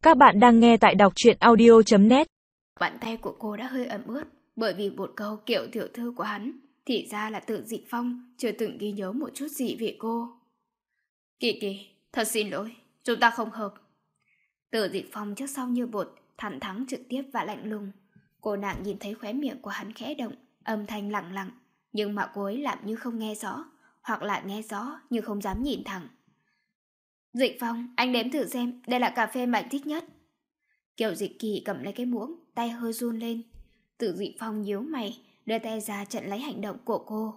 Các bạn đang nghe tại đọc truyện audio.net. Bàn tay của cô đã hơi ẩm ướt bởi vì một câu kiểu tiểu thư của hắn. Thì ra là Tự Dịch Phong chưa từng ghi nhớ một chút gì về cô. Kỳ Kỳ, thật xin lỗi, chúng ta không hợp. Tự Dịch Phong trước sau như bột, thẳng thắn trực tiếp và lạnh lùng. Cô nàng nhìn thấy khóe miệng của hắn khẽ động, âm thanh lặng lặng, nhưng mà cô ấy làm như không nghe rõ, hoặc là nghe rõ nhưng không dám nhìn thẳng. Dịch Phong, anh đếm thử xem, đây là cà phê mà anh thích nhất. Kiều Dịch Kỳ cầm lấy cái muỗng, tay hơi run lên. Tự Dịch Phong nhíu mày, đưa tay ra chặn lấy hành động của cô.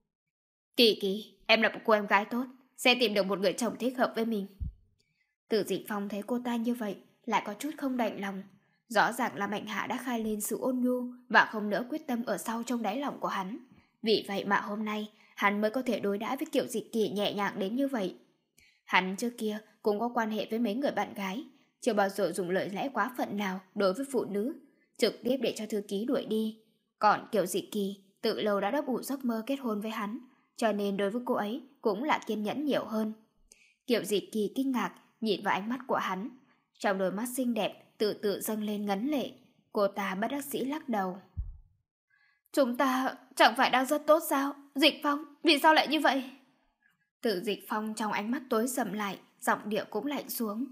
Kỳ Kỳ, em là một cô em gái tốt, sẽ tìm được một người chồng thích hợp với mình. Tự Dịch Phong thấy cô ta như vậy, lại có chút không đành lòng. Rõ ràng là Mạnh Hạ đã khai lên sự ôn nhu và không nỡ quyết tâm ở sau trong đáy lòng của hắn. Vì vậy mà hôm nay, hắn mới có thể đối đãi với Kiều Dịch Kỳ nhẹ nhàng đến như vậy. Hắn trước kia cũng có quan hệ với mấy người bạn gái, chưa bao giờ dùng lời lẽ quá phận nào đối với phụ nữ, trực tiếp để cho thư ký đuổi đi. Còn Kiều Dịch Kỳ tự lâu đã đắp ủ giấc mơ kết hôn với hắn, cho nên đối với cô ấy cũng là kiên nhẫn nhiều hơn. Kiều Dịch Kỳ kinh ngạc nhìn vào ánh mắt của hắn, trong đôi mắt xinh đẹp tự tự dâng lên ngấn lệ. Cô ta bất đắc dĩ lắc đầu. Chúng ta chẳng phải đang rất tốt sao? Dịch Phong, vì sao lại như vậy? Tự Dịch Phong trong ánh mắt tối sầm lại, giọng điệu cũng lạnh xuống.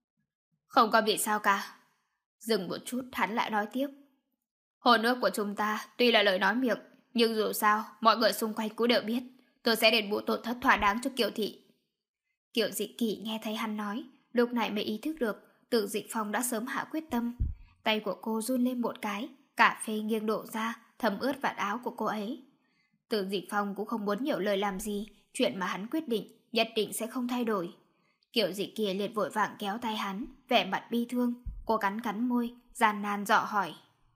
Không có vì sao cả. Dừng một chút hắn lại nói tiếp. Hôn ước của chúng ta tuy là lời nói miệng, nhưng dù sao mọi người xung quanh cũng đều biết tôi sẽ đền bù tổn thất thỏa đáng cho Kiều Thị. Kiều Dịch Kỳ nghe thấy hắn nói, lúc này mới ý thức được Tự Dịch Phong đã sớm hạ quyết tâm. Tay của cô run lên một cái, cà phê nghiêng đổ ra, thấm ướt vạt áo của cô ấy. Tự Dịch Phong cũng không muốn nhiều lời làm gì, chuyện mà hắn quyết định nhất định sẽ không thay đổi. Kiều Dịch Kỳ liền vội vàng kéo tay hắn, vẻ mặt bi thương. Cô cắn cắn môi, gian nan dọ hỏi.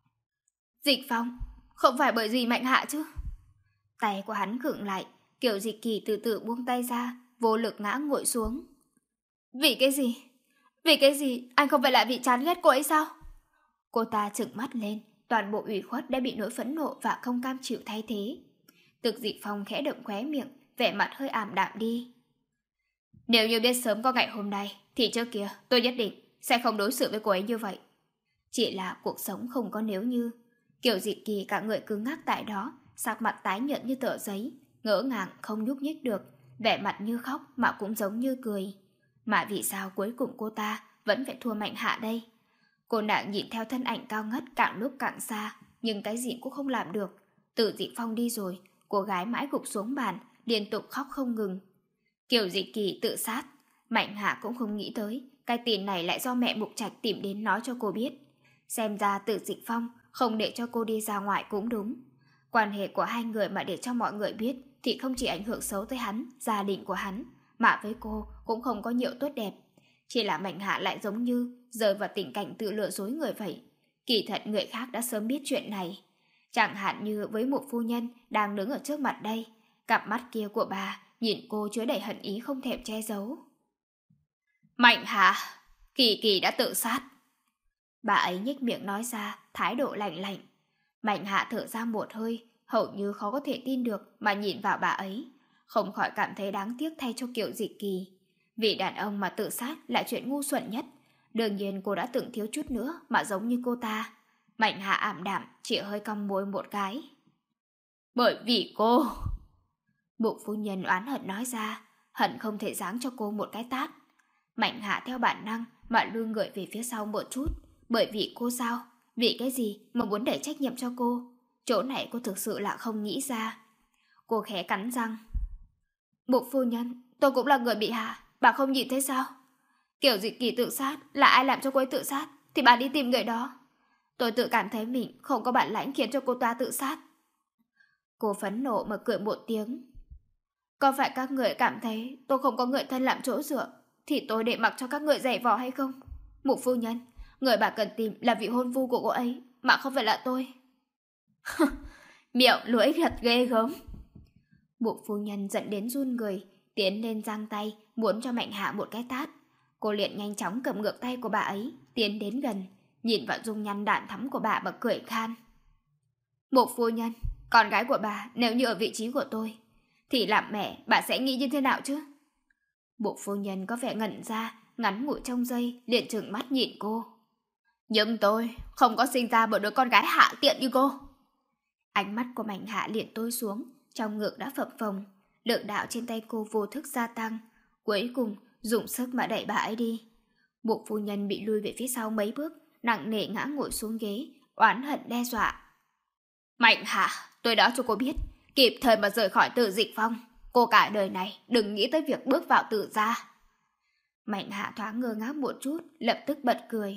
Dịch Phong, không phải bởi vì Mạnh Hạ chứ? Tay của hắn khựng lại, Kiều Dịch Kỳ từ từ buông tay ra, vô lực ngã ngồi xuống. Vì cái gì? Vì cái gì? Anh không phải là vì chán ghét cô ấy sao? Cô ta trừng mắt lên, toàn bộ ủy khuất đã bị nỗi phẫn nộ và không cam chịu thay thế. Tự Dịch Phong khẽ động khóe miệng, vẻ mặt hơi ảm đạm đi. Nếu như biết sớm có ngày hôm nay, thì trước kia tôi nhất định sẽ không đối xử với cô ấy như vậy. Chỉ là cuộc sống không có nếu như. Kiều Dịch Kỳ cả người cứng ngắc tại đó, sắc mặt tái nhợt như tờ giấy, ngỡ ngàng không nhúc nhích được, vẻ mặt như khóc mà cũng giống như cười. Mà vì sao cuối cùng cô ta vẫn phải thua Mạnh Hạ đây? Cô nàng nhìn theo thân ảnh cao ngất càng lúc càng xa, nhưng cái gì cũng không làm được. Tự Dịch Phong đi rồi, cô gái mãi gục xuống bàn, liên tục khóc không ngừng. Kiều Dịch Kỳ tự sát, Mạnh Hạ cũng không nghĩ tới cái tin này lại do mẹ Mục Trạch tìm đến nói cho cô biết. Xem ra Tự Dịch Phong không để cho cô đi ra ngoài cũng đúng. Quan hệ của hai người mà để cho mọi người biết thì không chỉ ảnh hưởng xấu tới hắn, gia đình của hắn, mà với cô cũng không có nhiều tốt đẹp. Chỉ là Mạnh Hạ lại giống như rơi vào tình cảnh tự lừa dối người vậy. Kỳ thật người khác đã sớm biết chuyện này. Chẳng hạn như với một phu nhân đang đứng ở trước mặt đây, cặp mắt kia của bà nhìn cô chứa đầy hận ý không thèm che giấu. Mạnh Hạ, Kỳ Kỳ đã tự sát. Bà ấy nhếch miệng nói ra, thái độ lạnh lạnh. Mạnh Hạ thở ra một hơi, hầu như khó có thể tin được mà nhìn vào bà ấy, không khỏi cảm thấy đáng tiếc thay cho Kiều Dịch Kỳ. Vì đàn ông mà tự sát là chuyện ngu xuẩn nhất. Đương nhiên cô đã từng thiếu chút nữa mà giống như cô ta. Mạnh Hạ ảm đạm, chỉ hơi cong môi một cái. Bởi vì cô... Mục phu nhân oán hận nói ra, hận không thể giáng cho cô một cái tát. Mạnh Hạ theo bản năng mà lùi người về phía sau một chút. Bởi vì cô sao? Vì cái gì mà muốn đẩy trách nhiệm cho cô? Chỗ này cô thực sự là không nghĩ ra. Cô khẽ cắn răng. Mục phu nhân, tôi cũng là người bị hạ, bà không nhìn thấy sao? Kiểu Dịch Kỳ tự sát, là ai làm cho cô ấy tự sát thì bà đi tìm người đó. Tôi tự cảm thấy mình không có bản lãnh khiến cho cô ta tự sát. Cô phẫn nộ mà cười một tiếng. Có phải các người cảm thấy tôi không có người thân làm chỗ dựa thì tôi để mặc cho các người giày vò hay không? Mục phu nhân, người bà cần tìm là vị hôn phu của cô ấy, mà không phải là tôi. Miệng lưỡi thật ghê gớm. Mục phu nhân giận đến run người, tiến lên giang tay muốn cho Mạnh Hạ một cái tát. Cô liền nhanh chóng cầm ngược tay của bà ấy, tiến đến gần, nhìn vào dung nhan đạn thắm của bà mà cười khan. Mục phu nhân, con gái của bà nếu như ở vị trí của tôi thì làm mẹ bà sẽ nghĩ như thế nào chứ? Mục phu nhân có vẻ ngẩn ra, ngắn ngủi trong giây liền trừng mắt nhìn cô. Nhưng tôi không có sinh ra một đứa con gái hạ tiện như cô. Ánh mắt của Mạnh Hạ liền tối xuống, trong ngực đã phập phồng, lực đạo trên tay cô vô thức gia tăng, cuối cùng dùng sức mà đẩy bà ấy đi. Mục phu nhân bị lùi về phía sau mấy bước, nặng nề ngã ngồi xuống ghế, oán hận đe dọa. Mạnh Hạ, tôi nói cho cô biết, kịp thời mà rời khỏi Tử Dịch Phong, cô cả đời này đừng nghĩ tới việc bước vào Tử gia. Mạnh Hạ thoáng ngơ ngác một chút, lập tức bật cười.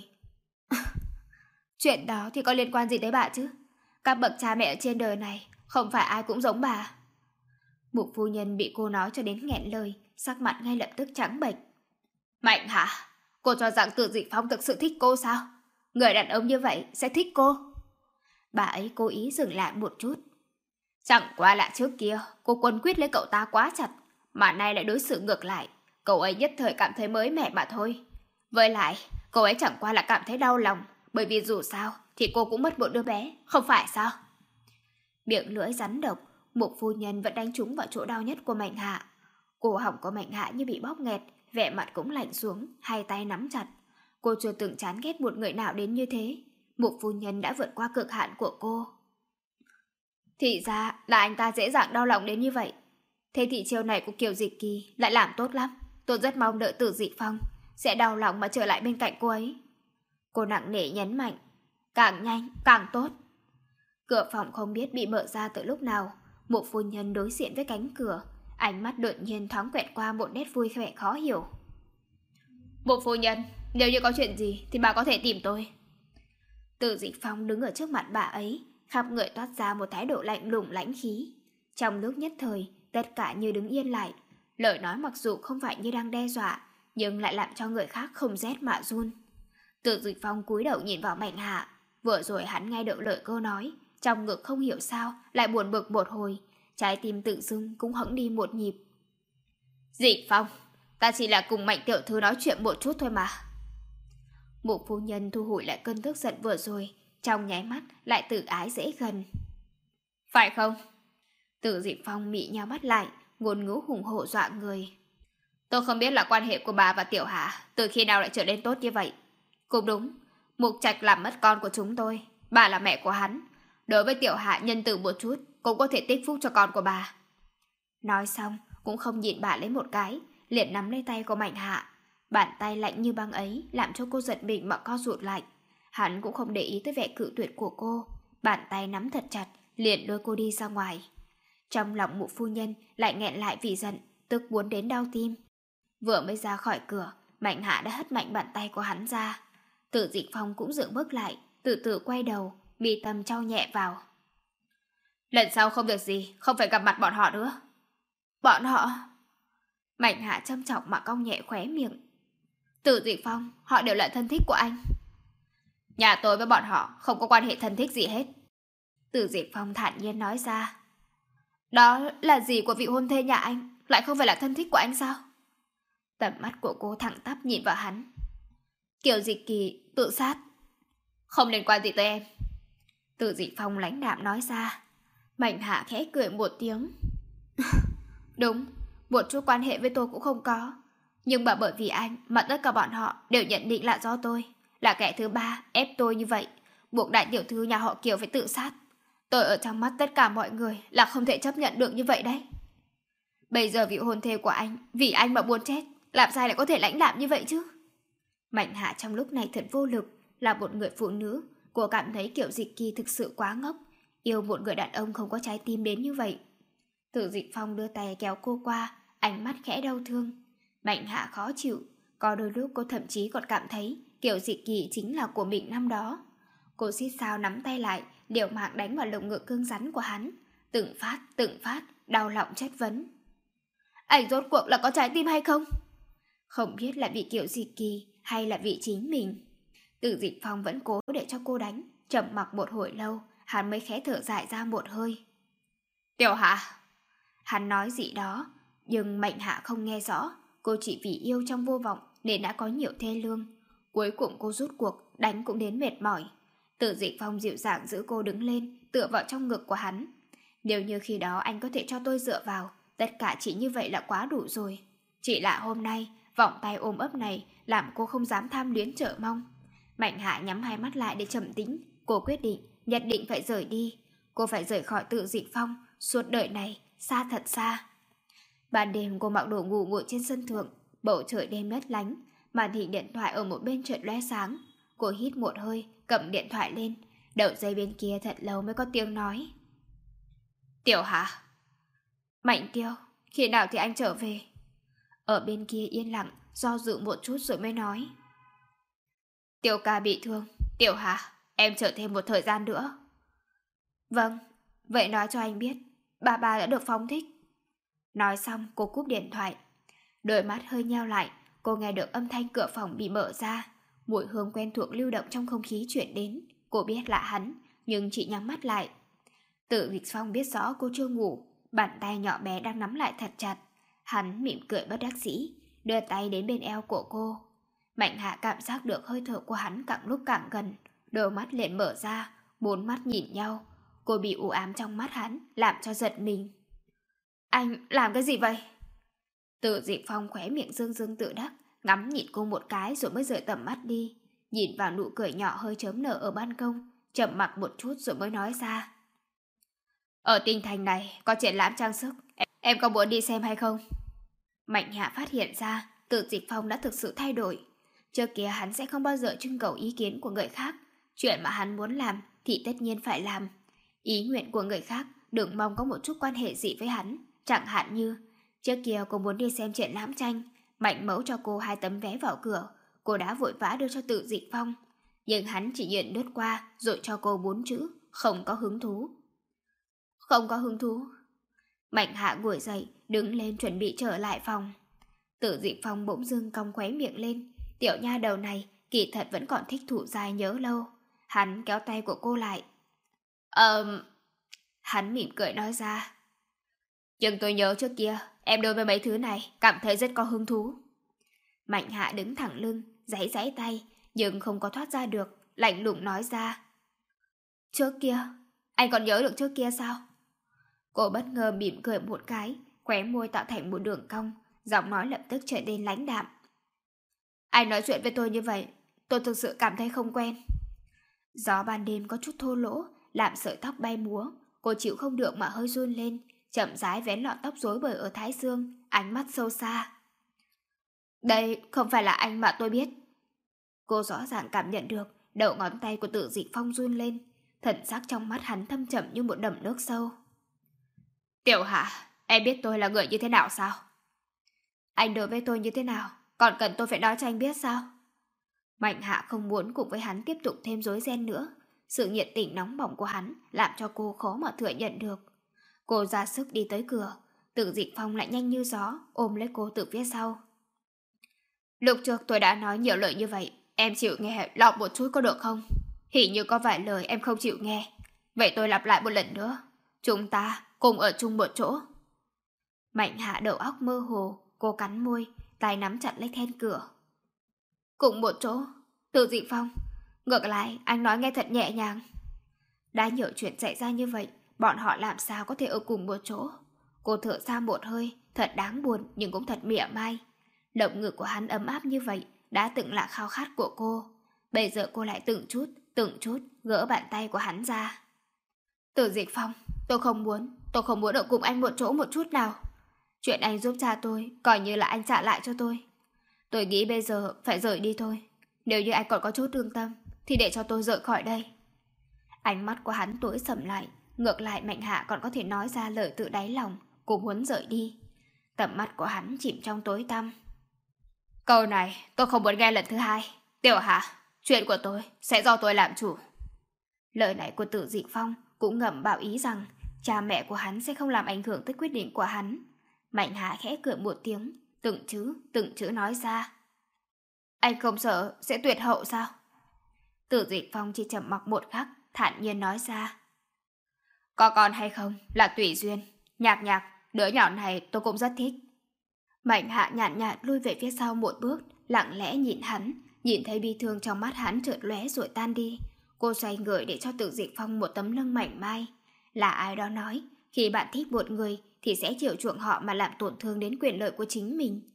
Chuyện đó thì có liên quan gì tới bà chứ? Các bậc cha mẹ ở trên đời này không phải ai cũng giống bà. Mục phu nhân bị cô nói cho đến nghẹn lời, sắc mặt ngay lập tức trắng bệch. Mạnh Hạ, cô cho rằng Tử Dịch Phong thực sự thích cô sao? Người đàn ông như vậy sẽ thích cô? Bà ấy cố ý dừng lại một chút. Chẳng qua là trước kia cô quấn quýt lấy cậu ta quá chặt, mà nay lại đối xử ngược lại. Cậu ấy nhất thời cảm thấy mới mẻ mà thôi. Với lại, cậu ấy chẳng qua là cảm thấy đau lòng, bởi vì dù sao thì cô cũng mất một đứa bé, không phải sao? Miệng lưỡi rắn độc, Mục phu nhân vẫn đánh trúng vào chỗ đau nhất của Mạnh Hạ. Cổ họng của Mạnh Hạ như bị bóp nghẹt, vẻ mặt cũng lạnh xuống, hai tay nắm chặt. Cô chưa từng chán ghét một người nào đến như thế. Mục phu nhân đã vượt qua cực hạn của cô. Thì ra là anh ta dễ dàng đau lòng đến như vậy. Thế thì chiều này của Kiều Dịch Kỳ lại làm tốt lắm. Tôi rất mong đợi Tử Dịch Phong sẽ đau lòng mà trở lại bên cạnh cô ấy. Cô nặng nề nhấn mạnh. Càng nhanh, càng tốt. Cửa phòng không biết bị mở ra từ lúc nào. Mục phu nhân đối diện với cánh cửa, ánh mắt đột nhiên thoáng quẹt qua một nét vui vẻ khó hiểu. Mục phu nhân, nếu như có chuyện gì thì bà có thể tìm tôi. Tử Dịch Phong đứng ở trước mặt bà ấy, khắp người toát ra một thái độ lạnh lùng lãnh khí. Trong lúc nhất thời, tất cả như đứng yên lại. Lời nói mặc dù không phải như đang đe dọa, nhưng lại làm cho người khác không rét mà run. Tử Dịch Phong cúi đầu nhìn vào Mạnh Hạ. Vừa rồi hắn nghe được lời cô nói, trong ngực không hiểu sao lại buồn bực một hồi, trái tim tự dưng cũng hững đi một nhịp. Dịch Phong, ta chỉ là cùng Mạnh tiểu thư nói chuyện một chút thôi mà. Mục phu nhân thu hồi lại cơn tức giận vừa rồi, trong nháy mắt lại tự ái dễ gần. Phải không? Tử Dịch Phong mị nhao mắt lại, ngôn ngữ hùng hộ dọa người. Tôi không biết là quan hệ của bà và Tiểu Hạ từ khi nào lại trở nên tốt như vậy. Cũng đúng, Mục Trạch làm mất con của chúng tôi, bà là mẹ của hắn. Đối với Tiểu Hạ nhân từ một chút, cũng có thể tích phúc cho con của bà. Nói xong, cũng không nhịn bà lấy một cái, liền nắm lấy tay của Mạnh Hạ. Bàn tay lạnh như băng ấy làm cho cô giật mình mà co rụt lại. Hắn cũng không để ý tới vẻ cự tuyệt của cô, bàn tay nắm thật chặt, liền đưa cô đi ra ngoài. Trong lòng Mục phu nhân lại nghẹn lại vì giận, tức muốn đến đau tim. Vừa mới ra khỏi cửa, Mạnh Hạ đã hất mạnh bàn tay của hắn ra. Tử Dịch Phong cũng dừng bước lại, từ từ quay đầu, mi tâm trao nhẹ vào. Lần sau không việc gì, không phải gặp mặt bọn họ nữa. Bọn họ? Mạnh Hạ châm chọc mà cong nhẹ khóe miệng. Tử Dịch Phong, họ đều là thân thích của anh. Nhà tôi với bọn họ không có quan hệ thân thích gì hết. Tử Dịch Phong thản nhiên nói ra. Đó là gì của vị hôn thê nhà anh, lại không phải là thân thích của anh sao? Tầm mắt của cô thẳng tắp nhìn vào hắn. Kiều Dịch Kỳ tự sát. Không liên quan gì tới em. Tử Dịch Phong lãnh đạm nói ra. Mạnh Hạ khẽ cười một tiếng. Đúng, một chút quan hệ với tôi cũng không có. Nhưng mà bởi vì anh mà tất cả bọn họ đều nhận định là do tôi, là kẻ thứ ba ép tôi như vậy, buộc đại tiểu thư nhà họ Kiều phải tự sát. Tôi ở trong mắt tất cả mọi người là không thể chấp nhận được như vậy đấy. Bây giờ vị hôn thê của anh vì anh mà buồn chết, làm sao lại có thể lãnh đạm như vậy chứ? Mạnh Hạ trong lúc này thật vô lực. Là một người phụ nữ, cô cảm thấy Kiều Dịch Kỳ thực sự quá ngốc, yêu một người đàn ông không có trái tim đến như vậy. Tử Dịch Phong đưa tay kéo cô qua, ánh mắt khẽ đau thương. Mạnh Hạ khó chịu, có đôi lúc cô thậm chí còn cảm thấy Kiều Dịch Kỳ chính là của mình năm đó. Cô xít sao nắm tay lại, liều mạng đánh vào lồng ngực cứng rắn của hắn, từng phát, đau lòng chất vấn. Anh rốt cuộc là có trái tim hay không? Không biết là vì Kiều Dịch Kỳ hay là vì chính mình. Tử Dịch Phong vẫn cố để cho cô đánh, trầm mặc một hồi lâu, hắn mới khẽ thở dài ra một hơi. Tiểu Hạ. Hắn nói gì đó, nhưng Mạnh Hạ không nghe rõ. Cô chỉ vì yêu trong vô vọng nên đã có nhiều thê lương. Cuối cùng cô rút cuộc, đánh cũng đến mệt mỏi. Tử Dịch Phong dịu dàng giữ cô đứng lên, tựa vào trong ngực của hắn. Nếu như khi đó anh có thể cho tôi dựa vào, tất cả chỉ như vậy là quá đủ rồi. Chỉ là hôm nay, Vòng tay ôm ấp này làm cô không dám tham luyến chờ mong. Mạnh Hạ nhắm hai mắt lại để trầm tĩnh. Cô quyết định nhất định phải rời đi. Cô phải rời khỏi Tự Dịch Phong suốt đời này, xa thật xa. Ban đêm cô mặc đồ ngủ ngồi trên sân thượng. Bầu trời đêm lất lánh, màn hình điện thoại ở một bên chợt lóe sáng. Cô hít một hơi, cầm điện thoại lên. Đầu dây bên kia thật lâu mới có tiếng nói. Tiểu Hà. Mạnh Tiêu, khi nào thì anh trở về? Ở bên kia yên lặng, do dự một chút rồi mới nói. Tiêu ca bị thương. Tiểu Hà, em chờ thêm một thời gian nữa. Vâng, vậy nói cho anh biết, ba đã được phóng thích. Nói xong cô cúp điện thoại. Đôi mắt hơi nheo lại, cô nghe được âm thanh cửa phòng bị mở ra. Mùi hương quen thuộc lưu động trong không khí chuyển đến. Cô biết là hắn, nhưng chỉ nhắm mắt lại. Tự Dịch Phong biết rõ cô chưa ngủ, bàn tay nhỏ bé đang nắm lại thật chặt. Hắn mỉm cười bất đắc dĩ, đưa tay đến bên eo của cô. Mạnh Hạ cảm giác được hơi thở của hắn càng lúc càng gần, đôi mắt liền mở ra, bốn mắt nhìn nhau. Cô bị u ám trong mắt hắn, làm cho giật mình. Anh làm cái gì vậy? Tự Dịch Phong khóe miệng dương dương tự đắc, ngắm nhìn cô một cái rồi mới rời tầm mắt đi. Nhìn vào nụ cười nhỏ hơi chớm nở ở ban công, chậm mặc một chút rồi mới nói ra. Ở Tinh Thành này có triển lãm trang sức, em có muốn đi xem hay không? Mạnh Hạ phát hiện ra Tự Dịch Phong đã thực sự thay đổi. Trước kia hắn sẽ không bao giờ trưng cầu ý kiến của người khác. Chuyện mà hắn muốn làm thì tất nhiên phải làm. Ý nguyện của người khác đừng mong có một chút quan hệ gì với hắn. Chẳng hạn như trước kia cô muốn đi xem triển lãm tranh, Mạnh mẫu cho cô 2 tấm vé vào cửa. Cô đã vội vã đưa cho Tự Dịch Phong, nhưng hắn chỉ nhận lướt qua rồi cho cô 4 chữ: không có hứng thú. Không có hứng thú. Mạnh Hạ ngồi dậy, đứng lên chuẩn bị trở lại phòng. Tự Dịch Phong bỗng dưng cong khóe miệng lên. Tiểu nha đầu này kỳ thật vẫn còn thích thụ dài nhớ lâu. Hắn kéo tay của cô lại. Hắn mỉm cười nói ra. Nhưng tôi nhớ trước kia em đối với mấy thứ này cảm thấy rất có hứng thú. Mạnh Hạ đứng thẳng lưng, giãy giãy tay, nhưng không có thoát ra được, lạnh lùng nói ra. Trước kia, anh còn nhớ được trước kia sao? Cô bất ngờ mỉm cười một cái, khóe môi tạo thành một đường cong, giọng nói lập tức trở nên lãnh đạm. Anh nói chuyện với tôi như vậy, tôi thực sự cảm thấy không quen. Gió ban đêm có chút thô lỗ, làm sợi tóc bay múa. Cô chịu không được mà hơi run lên, chậm rãi vén lọn tóc rối bời ở thái dương, ánh mắt sâu xa. Đây không phải là anh mà tôi biết. Cô rõ ràng cảm nhận được đầu ngón tay của Tự Dịch Phong run lên, thần sắc trong mắt hắn thâm trầm như một đầm nước sâu. Tiểu Hạ, em biết tôi là người như thế nào sao? Anh đối với tôi như thế nào, còn cần tôi phải nói cho anh biết sao? Mạnh Hạ không muốn cùng với hắn tiếp tục thêm rối ren nữa. Sự nhiệt tình nóng bỏng của hắn làm cho cô khó mà thừa nhận được. Cô ra sức đi tới cửa, Tự Dịch Phong lại nhanh như gió ôm lấy cô từ phía sau. Lúc trước tôi đã nói nhiều lời như vậy, em chịu nghe lọt một chút có được không? Hình như có vài lời em không chịu nghe. Vậy tôi lặp lại một lần nữa. Chúng ta cùng ở chung một chỗ. Mạnh Hạ đầu óc mơ hồ, cô cắn môi, tay nắm chặt lấy then cửa. Cùng một chỗ? Tự Dịch Phong, ngược lại anh nói nghe thật nhẹ nhàng. Đã nhiều chuyện xảy ra như vậy, bọn họ làm sao có thể ở cùng một chỗ? Cô thở ra một hơi, thật đáng buồn nhưng cũng thật mỉa mai. Động ngực của hắn ấm áp như vậy đã từng là khao khát của cô. Bây giờ cô lại từng chút gỡ bàn tay của hắn ra. Tự Dịch Phong, tôi không muốn ở cùng anh một chỗ một chút nào. Chuyện anh giúp cha tôi coi như là anh trả lại cho tôi. Tôi nghĩ bây giờ phải rời đi thôi. Nếu như anh còn có chút thương tâm thì để cho tôi rời khỏi đây. Ánh mắt của hắn tối sầm lại. Ngược lại Mạnh Hạ còn có thể nói ra lời tự đáy lòng. Cô muốn rời đi. Tầm mắt của hắn chìm trong tối tăm. Câu này tôi không muốn nghe lần thứ hai. Tiểu Hạ, chuyện của tôi sẽ do tôi làm chủ. Lời này của Tự Dịch Phong cũng ngầm bảo ý rằng cha mẹ của hắn sẽ không làm ảnh hưởng tới quyết định của hắn. Mạnh Hạ khẽ cười một tiếng, từng chữ nói ra. Anh không sợ sẽ tuyệt hậu sao? Tự Dịch Phong chỉ trầm mặc một khắc, thản nhiên nói ra. Có con hay không là tùy duyên. Nhạc, đứa nhỏ này tôi cũng rất thích. Mạnh Hạ nhàn nhạt lui về phía sau một bước, lặng lẽ nhìn hắn, nhìn thấy bi thương trong mắt hắn chợt lóe rồi tan đi. Cô xoay người để cho Tự Dịch Phong một tấm lưng mảnh mai. Là ai đó nói, khi bạn thích một người thì sẽ chịu chuộng họ mà làm tổn thương đến quyền lợi của chính mình.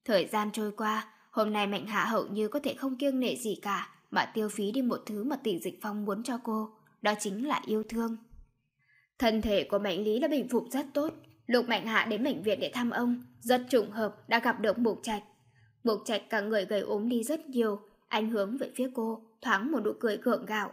Thời gian trôi qua, hôm nay Mạnh Hạ hầu như có thể không kiêng nể gì cả mà tiêu phí đi một thứ mà Tỷ Dịch Phong muốn cho cô, đó chính là yêu thương. Thân thể của Mạnh Lý đã bình phục rất tốt. Lúc Mạnh Hạ đến bệnh viện để thăm ông, rất trùng hợp đã gặp được Mục Trạch. Mục Trạch cả người gầy ốm đi rất nhiều, anh hướng về phía cô, thoáng một nụ cười gượng gạo.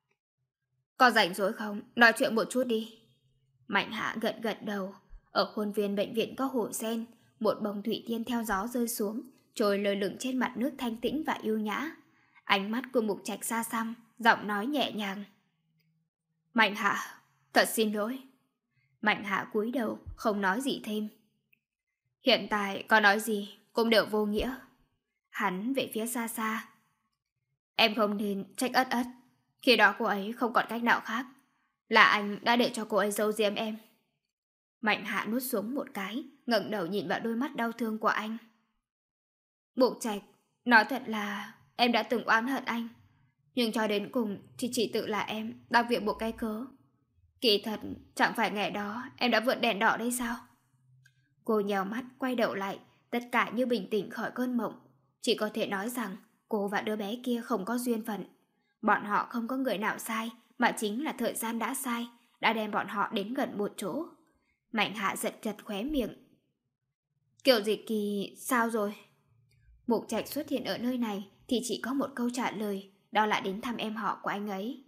Có rảnh rỗi không? Nói chuyện một chút đi. Mạnh Hạ gật gật đầu. Ở khuôn viên bệnh viện có hồ sen, một bông thủy tiên theo gió rơi xuống, trôi lơ lửng trên mặt nước thanh tĩnh và yêu nhã. Ánh mắt của Mục Trạch xa xăm, giọng nói nhẹ nhàng. Mạnh Hạ, thật xin lỗi. Mạnh Hạ cúi đầu, không nói gì thêm. Hiện tại có nói gì cũng đều vô nghĩa. Hắn về phía xa xa. Em không nên trách Ất Ất. Khi đó cô ấy không còn cách nào khác. Là anh đã để cho cô ấy giấu giếm em. Mạnh Hạ nuốt xuống một cái, ngẩng đầu nhìn vào đôi mắt đau thương của anh. Mục Trạch, nói thật là em đã từng oán hận anh. Nhưng cho đến cùng thì chỉ tự là em đang viện một cái cớ. Kỳ thật, chẳng phải ngày đó em đã vượt đèn đỏ đây sao? Cô nhèo mắt quay đầu lại, tất cả như bình tĩnh khỏi cơn mộng. Chỉ có thể nói rằng cô và đứa bé kia không có duyên phận. Bọn họ không có người nào sai, mà chính là thời gian đã sai, đã đem bọn họ đến gần một chỗ. Mạnh Hạ giật giật khóe miệng. Kiểu Dịch Kỳ sao rồi? Mục Trạch xuất hiện ở nơi này thì chỉ có một câu trả lời, đó là đến thăm em họ của anh ấy.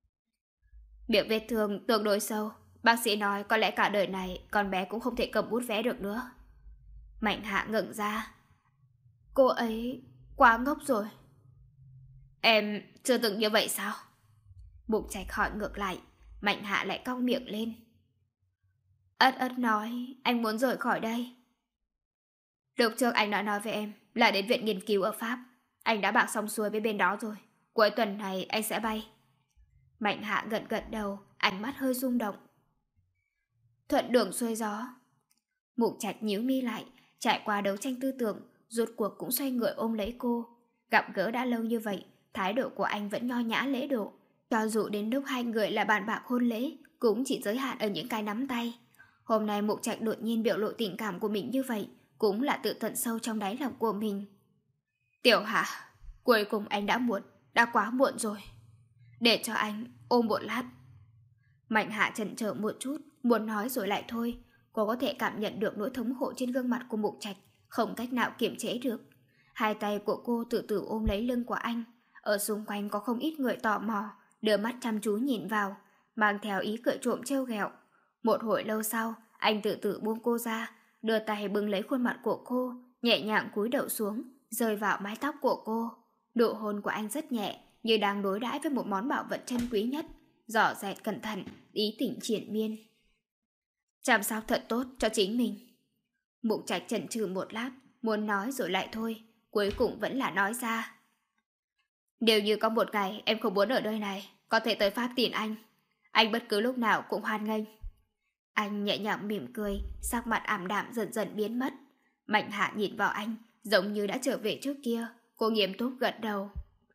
Miệng vết thương tương đối sâu, bác sĩ nói có lẽ cả đời này con bé cũng không thể cầm bút vẽ được nữa. Mạnh Hạ ngẩng ra. Cô ấy quá ngốc rồi. Em chưa từng như vậy sao? Mục Trạch hỏi ngược lại. Mạnh Hạ lại cong miệng lên. Ất Ất nói anh muốn rời khỏi đây. Lúc trước anh đã nói với em là đến viện nghiên cứu ở Pháp. Anh đã bạc xong xuôi với bên đó rồi. Cuối tuần này anh sẽ bay. Mạnh Hạ gật gật đầu, ánh mắt hơi rung động. Thuận đường xuôi gió. Mục Trạch nhíu mi lại, trải qua đấu tranh tư tưởng, rốt cuộc cũng xoay người ôm lấy cô. Gặp gỡ đã lâu như vậy, thái độ của anh vẫn nho nhã lễ độ. Cho dù đến lúc hai người là bàn bạc hôn lễ, cũng chỉ giới hạn ở những cái nắm tay. Hôm nay Mục Trạch đột nhiên biểu lộ tình cảm của mình như vậy, cũng là tự tận sâu trong đáy lòng của mình. Tiểu Hạ, cuối cùng anh đã muộn, đã quá muộn rồi. Để cho anh ôm một lát. Mạnh Hạ chần chờ một chút, muốn nói rồi lại thôi. Cô có thể cảm nhận được nỗi thống khổ trên gương mặt của Mục Trạch, không cách nào kiềm chế được. Hai tay của cô từ từ ôm lấy lưng của anh. Ở xung quanh có không ít người tò mò, đưa mắt chăm chú nhìn vào, mang theo ý cười trộm trêu ghẹo. Một hồi lâu sau, anh từ từ buông cô ra, đưa tay bưng lấy khuôn mặt của cô, nhẹ nhàng cúi đầu xuống, rơi vào mái tóc của cô. Độ hôn của anh rất nhẹ, như đang đối đãi với một món bảo vật chân quý nhất, dò dẹt cẩn thận, ý tình triển miên. Chăm sóc thật tốt cho chính mình. Mục Trạch chần chừ một lát, muốn nói rồi lại thôi, cuối cùng vẫn là nói ra. Nếu như có một ngày em không muốn ở nơi này, có thể tới Pháp tìm anh bất cứ lúc nào cũng hoan nghênh. Anh nhẹ nhàng mỉm cười, sắc mặt ảm đạm dần dần biến mất. Mạnh Hạ nhìn vào anh, giống như đã trở về trước kia. Cô nghiêm túc gật đầu.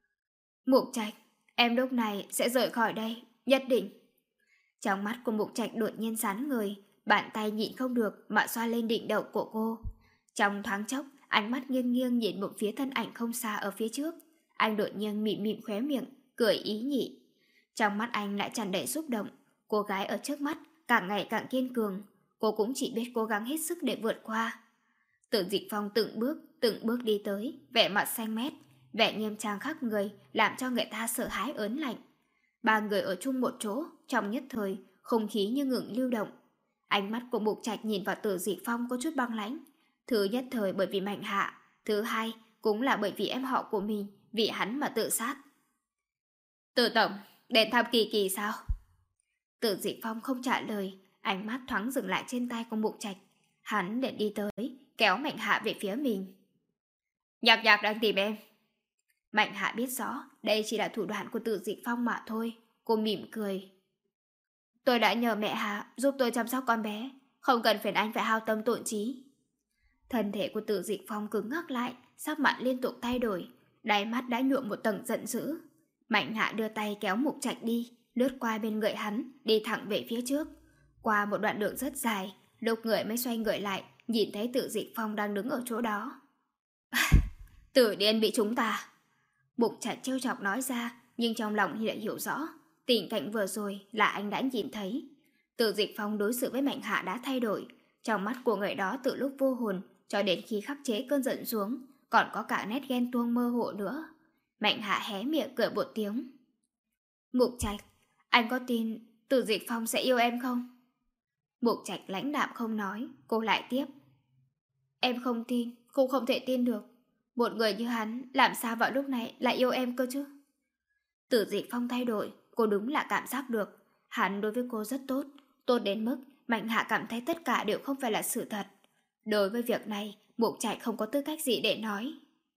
Mục Trạch, em lúc này sẽ rời khỏi đây, nhất định. Trong mắt của Mục Trạch đột nhiên sáng người, bàn tay nhịn không được mà xoa lên đỉnh đầu của cô. Trong thoáng chốc, ánh mắt nghiêng nghiêng nhìn một phía thân ảnh không xa ở phía trước. Anh đột nhiên mỉm mỉm khóe miệng, cười ý nhị. Trong mắt anh lại tràn đầy xúc động. Cô gái ở trước mắt càng ngày càng kiên cường. Cô cũng chỉ biết cố gắng hết sức để vượt qua. Tưởng Dịch Phong từng bước đi tới, vẻ mặt xanh mét, vẻ nghiêm trang khắc người làm cho người ta sợ hãi ớn lạnh. Ba người ở chung một chỗ, trong nhất thời, không khí như ngừng lưu động. Ánh mắt của Mục Trạch nhìn vào Tưởng Dịch Phong có chút băng lãnh. Thứ nhất thời bởi vì Mạnh Hạ, thứ hai cũng là bởi vì em họ của mình, vì hắn mà tự sát. Từ tổng, đến thăm Kỳ Kỳ sao? Tưởng Dịch Phong không trả lời, ánh mắt thoáng dừng lại trên tay của Mục Trạch. Hắn định đi tới, kéo Mạnh Hạ về phía mình. Nhạc Nhạc đang tìm em. Mạnh Hạ biết rõ đây chỉ là thủ đoạn của Tưởng Dịch Phong mà thôi. Cô mỉm cười. Tôi đã nhờ mẹ Hạ giúp tôi chăm sóc con bé, không cần phiền anh phải hao tâm tổn trí. Thân thể của Tưởng Dịch Phong cứng ngắc lại, sắc mặt liên tục thay đổi, đáy mắt đã nhuộm một tầng giận dữ. Mạnh Hạ đưa tay kéo Mục Trạch đi, lướt qua bên người hắn, đi thẳng về phía trước. Qua một đoạn đường rất dài, lúc người mới xoay người lại, nhìn thấy Tưởng Dịch Phong đang đứng ở chỗ đó. Tử Điên bị chúng ta. Mục Trạch trêu chọc nói ra, nhưng trong lòng thì lại hiểu rõ, tình cảnh vừa rồi là anh đã nhìn thấy. Từ Dịch Phong đối xử với Mạnh Hạ đã thay đổi, trong mắt của người đó từ lúc vô hồn cho đến khi khắc chế cơn giận xuống, còn có cả nét ghen tuông mơ hồ nữa. Mạnh Hạ hé miệng cười một tiếng. Mục Trạch, anh có tin Từ Dịch Phong sẽ yêu em không? Mục Trạch lãnh đạm không nói, cô lại tiếp. Em không tin, cũng không thể tin được. Một người như hắn làm sao vào lúc này lại yêu em cơ chứ? Từ Dịch Phong thay đổi, cô đúng là cảm giác được. Hắn đối với cô rất tốt, tốt đến mức Mạnh Hạ cảm thấy tất cả đều không phải là sự thật. Đối với việc này, Mục Trạch không có tư cách gì để nói.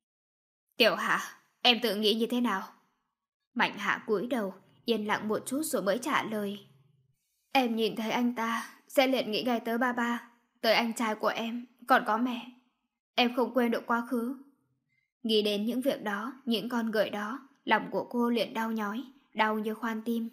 Tiểu Hạ, em tự nghĩ như thế nào? Mạnh Hạ cúi đầu, yên lặng một chút rồi mới trả lời. Em nhìn thấy anh ta, sẽ liền nghĩ ngay tới ba, tới anh trai của em, còn có mẹ. Em không quên được quá khứ. Nghĩ đến những việc đó, những con người đó, lòng của cô liền đau nhói, đau như khoan tim.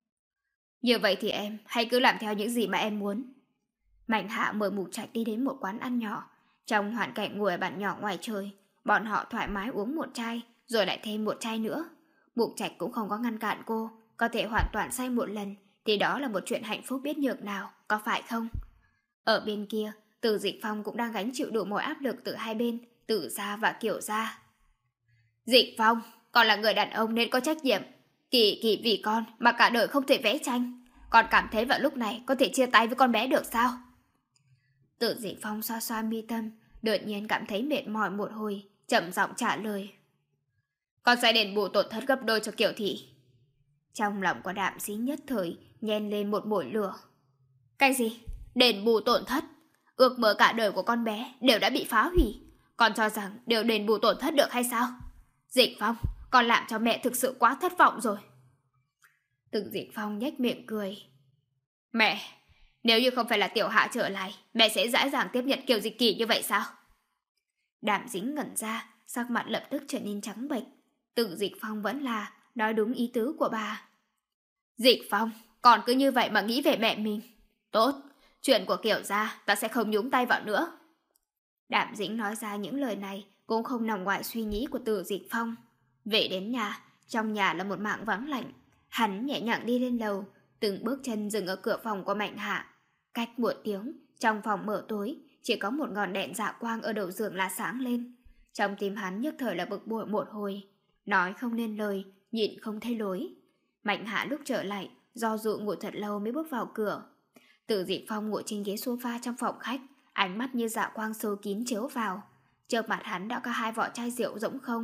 Như vậy thì em hãy cứ làm theo những gì mà em muốn. Mạnh Hạ mời Mục Trạch đi đến một quán ăn nhỏ. Trong hoàn cảnh ngồi ở bàn nhỏ ngoài trời, bọn họ thoải mái uống một chai, rồi lại thêm một chai nữa. Mục Trạch cũng không có ngăn cản cô, có thể hoàn toàn say một lần, thì đó là một chuyện hạnh phúc biết nhược nào, có phải không? Ở bên kia, Từ Dịch Phong cũng đang gánh chịu đủ mọi áp lực từ hai bên, Từ gia và Kiều gia. Dịch Phong, con là người đàn ông nên có trách nhiệm. Kỳ vì con mà cả đời không thể vẽ tranh. Con cảm thấy vào lúc này có thể chia tay với con bé được sao? Từ Dịch Phong xoa xoa mi tâm, đột nhiên cảm thấy mệt mỏi một hồi, chậm giọng trả lời. Con sẽ đền bù tổn thất gấp đôi cho Kiều thị. Trong lòng của Đạm Dĩnh nhất thời nhen lên một mồi lửa. Cái gì? Đền bù tổn thất? Ước mơ cả đời của con bé đều đã bị phá hủy. Con cho rằng đều đền bù tổn thất được hay sao? Dịch Phong, con làm cho mẹ thực sự quá thất vọng rồi. Từ Dịch Phong nhếch miệng cười. Mẹ, nếu như không phải là Tiểu Hạ trở lại, mẹ sẽ dễ dàng tiếp nhận Kiều Dịch Kỳ như vậy sao? Đạm Dĩnh ngẩn ra, sắc mặt lập tức trở nên trắng bệch. Từ Dịch Phong vẫn là nói đúng ý tứ của bà. Dịch Phong, con cứ như vậy mà nghĩ về mẹ mình. Tốt, chuyện của Kiều gia ta sẽ không nhúng tay vào nữa. Đạm Dĩnh nói ra những lời này cũng không nằm ngoài suy nghĩ của Từ Dịch Phong. Về đến nhà, trong nhà là một mảng vắng lạnh. Hắn nhẹ nhàng đi lên lầu, từng bước chân dừng ở cửa phòng của Mạnh Hạ. Cách một tiếng, trong phòng mở tối, chỉ có một ngọn đèn dạ quang ở đầu giường là sáng lên. Trong tim hắn nhất thời là bực bội một hồi, nói không nên lời, nhịn không thấy lối. Mạnh Hạ lúc trở lại, do dự ngồi thật lâu mới bước vào cửa. Từ Dịch Phong ngồi trên ghế sofa trong phòng khách, ánh mắt như dạ quang sâu kín chiếu vào. Trước mặt hắn đã có hai vỏ chai rượu rỗng không.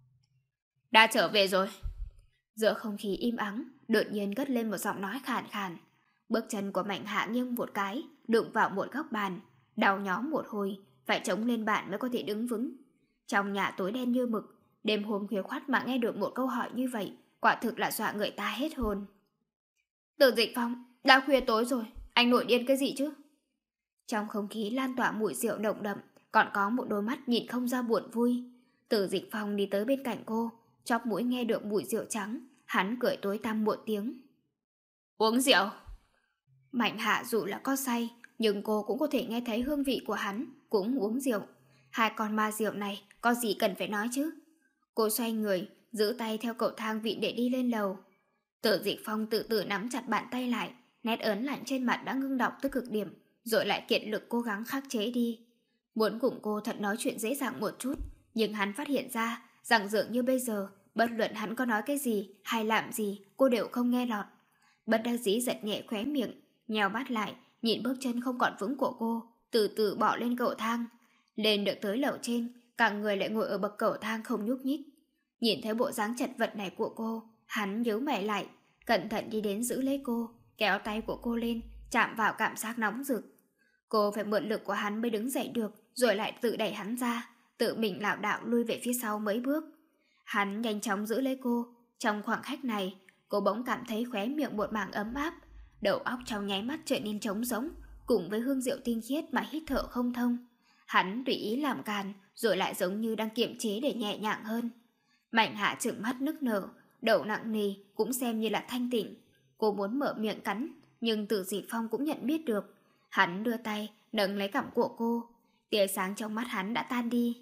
Đã trở về rồi. Giữa không khí im ắng, đột nhiên cất lên một giọng nói khàn khàn. Bước chân của Mạnh Hạ nghiêng một cái, đụng vào một góc bàn, đau nhóm một hồi, phải chống lên bàn mới có thể đứng vững. Trong nhà tối đen như mực, đêm hôm khuya khoắt mà nghe được một câu hỏi như vậy, quả thực là dọa người ta hết hồn. Từ Dịch Phong, đã khuya tối rồi, anh nổi điên cái gì chứ? Trong không khí lan tỏa mùi rượu nồng đậm, còn có một đôi mắt nhìn không ra buồn vui. Từ Dịch Phong đi tới bên cạnh cô, chóp mũi nghe được mùi rượu trắng, hắn cười tối tăm một tiếng. Uống rượu. Mạnh Hạ dù là có say, nhưng cô cũng có thể nghe thấy hương vị của hắn, cũng uống rượu. Hai con ma rượu này có gì cần phải nói chứ? Cô xoay người, giữ tay theo cầu thang vịn để đi lên lầu. Từ Dịch Phong từ từ nắm chặt bàn tay lại, nét ớn lạnh trên mặt đã ngưng đọng tới cực điểm, rồi lại kiệt lực cố gắng khắc chế đi. Muốn cùng cô thật nói chuyện dễ dàng một chút, nhưng hắn phát hiện ra rằng dường như bây giờ, bất luận hắn có nói cái gì hay làm gì, cô đều không nghe lọt. Bất đắc dĩ giật nhẹ khóe miệng, nhèo mắt lại, nhìn bước chân không còn vững của cô, từ từ bỏ lên cầu thang. Lên được tới lầu trên, cả người lại ngồi ở bậc cầu thang không nhúc nhích. Nhìn thấy bộ dáng chật vật này của cô, hắn nhíu mày lại, cẩn thận đi đến giữ lấy cô, kéo tay của cô lên, chạm vào cảm giác nóng rực. Cô phải mượn lực của hắn mới đứng dậy được, rồi lại tự đẩy hắn ra, tự mình lảo đảo lui về phía sau mấy bước. Hắn nhanh chóng giữ lấy cô. Trong khoảng khắc này, cô bỗng cảm thấy khóe miệng một mảng ấm áp, đầu óc trong nháy mắt trở nên trống rỗng, cùng với hương rượu tinh khiết mà hít thở không thông. Hắn tùy ý làm càn, rồi lại giống như đang kiềm chế để nhẹ nhàng hơn. Mạnh Hạ trừng mắt nức nở, đầu nặng nề cũng xem như là thanh tịnh. Cô muốn mở miệng cắn, nhưng Từ Dịch Phong cũng nhận biết được. Hắn đưa tay nâng lấy cằm của cô, tia sáng trong mắt hắn đã tan đi.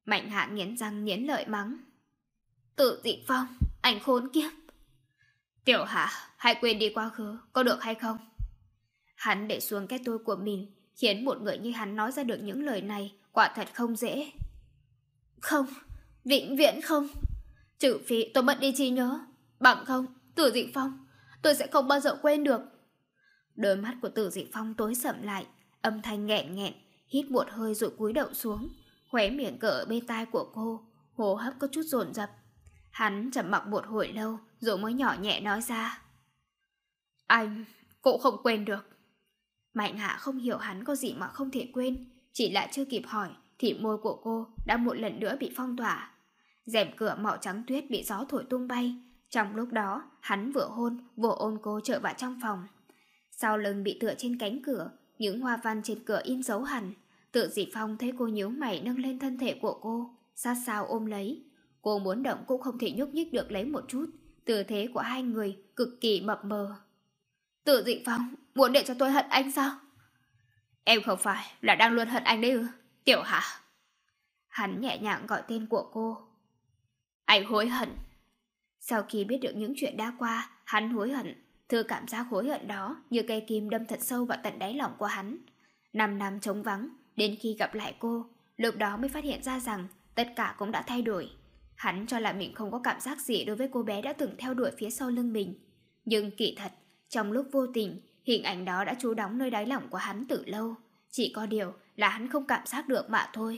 Mạnh Hạ nghiến răng nghiến lợi mắng. Tự Dị Phong, anh khốn kiếp. Tiểu Hạ, hãy quên đi quá khứ, có được hay không? Hắn để xuống cái tôi của mình, khiến một người như hắn nói ra được những lời này quả thật không dễ. Không, vĩnh viễn không. Trừ phi tôi mất đi trí nhớ. Bằng không, Tử Dị Phong, tôi sẽ không bao giờ quên được. Đôi mắt của Tử Dị Phong tối sầm lại, âm thanh nghẹn nghẹn, hít một hơi rồi cúi đầu xuống, khóe miệng cỡ bên tai của cô, hô hấp có chút dồn dập. Hắn trầm mặc một hồi lâu rồi mới nhỏ nhẹ nói ra. Anh cũng không quên được. Mạnh Hạ không hiểu hắn có gì mà không thể quên, chỉ là chưa kịp hỏi thì môi của cô đã một lần nữa bị phong tỏa. Rèm cửa màu trắng tuyết bị gió thổi tung bay. Trong lúc đó hắn vừa hôn vừa ôm cô trở vào trong phòng. Sau lưng bị tựa trên cánh cửa, những hoa văn trên cửa in dấu hẳn. Tự Dị Phong thấy cô nhíu mày nâng lên thân thể của cô, sát sao ôm lấy. Cô muốn động cũng không thể nhúc nhích được lấy một chút. Tư thế của hai người cực kỳ mập mờ. Tự Dị Phong, muốn để cho tôi hận anh sao? Em không phải là đang luôn hận anh đấy ư, Tiểu Hạ? Hắn nhẹ nhàng gọi tên của cô. Anh hối hận. Sau khi biết được những chuyện đã qua, hắn hối hận. Thứ cảm giác hối hận đó như cây kim đâm thật sâu vào tận đáy lòng của hắn. 5 năm trống vắng, đến khi gặp lại cô, lúc đó mới phát hiện ra rằng tất cả cũng đã thay đổi. Hắn cho là mình không có cảm giác gì đối với cô bé đã từng theo đuổi phía sau lưng mình. Nhưng kỳ thật, trong lúc vô tình, hình ảnh đó đã trú đóng nơi đáy lòng của hắn từ lâu. Chỉ có điều là hắn không cảm giác được mà thôi.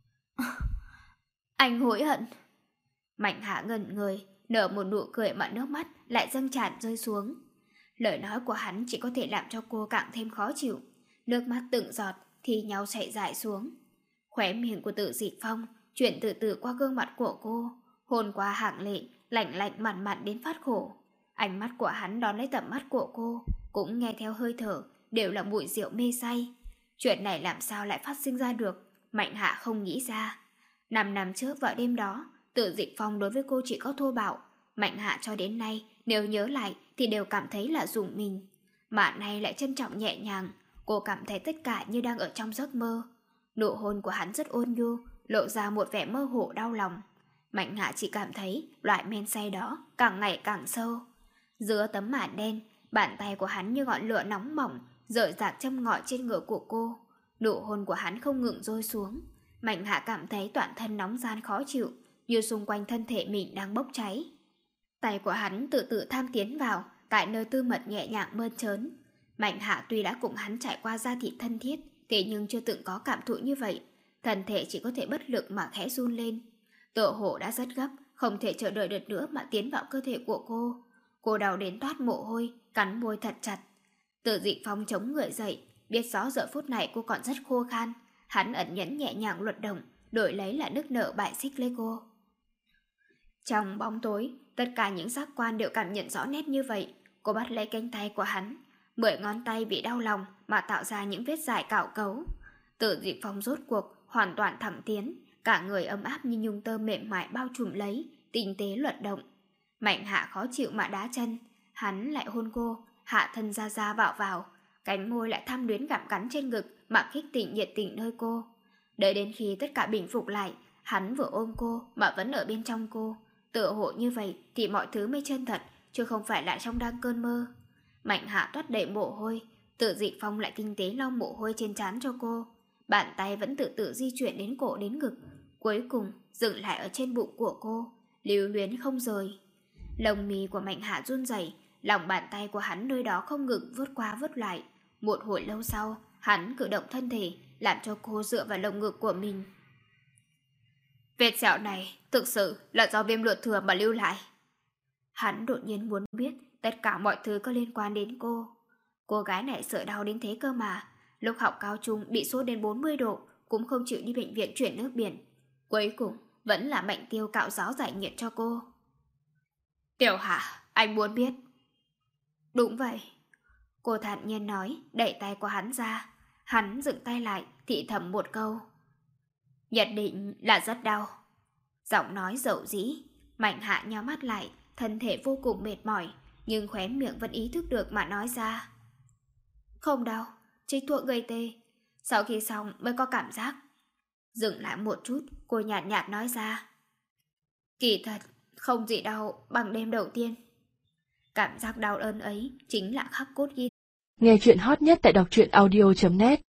Anh hối hận. Mạnh Hạ ngẩn người, nở một nụ cười mà nước mắt lại dâng tràn rơi xuống. Lời nói của hắn chỉ có thể làm cho cô càng thêm khó chịu. Nước mắt từng giọt thì nhau chảy dài xuống. Khóe miệng của Tự Dị Phong chuyển từ từ qua gương mặt của cô, hôn qua hàng lệ, lạnh lạnh mặn mặn đến phát khổ. Ánh mắt của hắn đón lấy tầm mắt của cô, cũng nghe theo hơi thở, đều là mùi rượu mê say. Chuyện này làm sao lại phát sinh ra được, Mạnh Hạ không nghĩ ra. 5 năm trước vào đêm đó, Tự Dị Phong đối với cô chỉ có thô bạo. Mạnh Hạ cho đến nay, nếu nhớ lại thì đều cảm thấy là rùng mình. Mà nay lại trân trọng nhẹ nhàng, cô cảm thấy tất cả như đang ở trong giấc mơ. Nụ hôn của hắn rất ôn nhu, lộ ra một vẻ mơ hồ đau lòng. Mạnh Hạ chỉ cảm thấy loại men say đó càng ngày càng sâu. Giữa tấm màn đen, bàn tay của hắn như ngọn lửa nóng bỏng, rời rạc châm ngòi trên ngực của cô. Nụ hôn của hắn không ngừng rơi xuống. Mạnh Hạ cảm thấy toàn thân nóng ran khó chịu, như xung quanh thân thể mình đang bốc cháy. Tay của hắn từ từ tham tiến vào, tại nơi tư mật nhẹ nhàng mơn trớn. Mạnh Hạ tuy đã cùng hắn trải qua da thịt thân thiết, thế nhưng chưa từng có cảm thụ như vậy. Thân thể chỉ có thể bất lực mà khẽ run lên. Tựa hồ đã rất gấp, không thể chờ đợi được nữa mà tiến vào cơ thể của cô. Cô đau đến toát mồ hôi, cắn môi thật chặt. Tự Dị Phong chống người dậy, biết rõ giờ phút này cô còn rất khô khan. Hắn ẩn nhẫn nhẹ nhàng luật động, đổi lấy là nức nở bại xích lấy cô. Trong bóng tối, tất cả những giác quan đều cảm nhận rõ nét như vậy. Cô bắt lấy cánh tay của hắn, 10 ngón tay bị đau lòng mà tạo ra những vết dài cạo cấu. Tự Dị Phong rốt cuộc hoàn toàn thẳng tiến, cả người ấm áp như nhung tơ mềm mại bao trùm lấy, tinh tế luật động. Mạnh Hạ khó chịu mà đá chân, hắn lại hôn cô, hạ thân ra ra vào, cánh môi lại tham luyến gặm cắn trên ngực mà kích tỉnh nhiệt tình nơi cô. Đợi đến khi tất cả bình phục lại, hắn vừa ôm cô mà vẫn ở bên trong cô. Tựa hồ như vậy thì mọi thứ mới chân thật, chứ không phải là trong đang cơn mơ. Mạnh Hạ toát đầy mồ hôi, Tự Dị Phong lại tinh tế lau mồ hôi trên trán cho cô. Bàn tay vẫn tự tự di chuyển đến cổ đến ngực, cuối cùng dừng lại ở trên bụng của cô, lưu luyến không rời. Lông mi của Mạnh Hạ run rẩy, lòng bàn tay của hắn nơi đó không ngừng vuốt qua vuốt lại. Một hồi lâu sau, hắn cử động thân thể, làm cho cô dựa vào lồng ngực của mình. Vết sẹo này thực sự là do viêm ruột thừa mà lưu lại. Hắn đột nhiên muốn biết tất cả mọi thứ có liên quan đến cô. Cô gái này sợ đau đến thế cơ mà. Lúc học cao trung bị sốt đến 40 độ, cũng không chịu đi bệnh viện chuyển nước biển. Cuối cùng vẫn là Mạnh Tiêu cạo giáo giải nhiệt cho cô. Tiểu Hạ, anh muốn biết. Đúng vậy. Cô thản nhiên nói, đẩy tay của hắn ra. Hắn dừng tay lại, thì thầm một câu. Nhất định là rất đau. Giọng nói dậu dĩ. Mạnh Hạ nhắm mắt lại, thân thể vô cùng mệt mỏi, nhưng khóe miệng vẫn ý thức được mà nói ra. Không đau, trích thuốc gây tê. Sau khi xong mới có cảm giác. Dừng lại một chút, cô nhạt nhạt nói ra. Kỳ thật, không gì đau bằng đêm đầu tiên. Cảm giác đau đớn ấy chính là khắc cốt ghi. Nghe chuyện hot nhất tại đọc truyện audio.net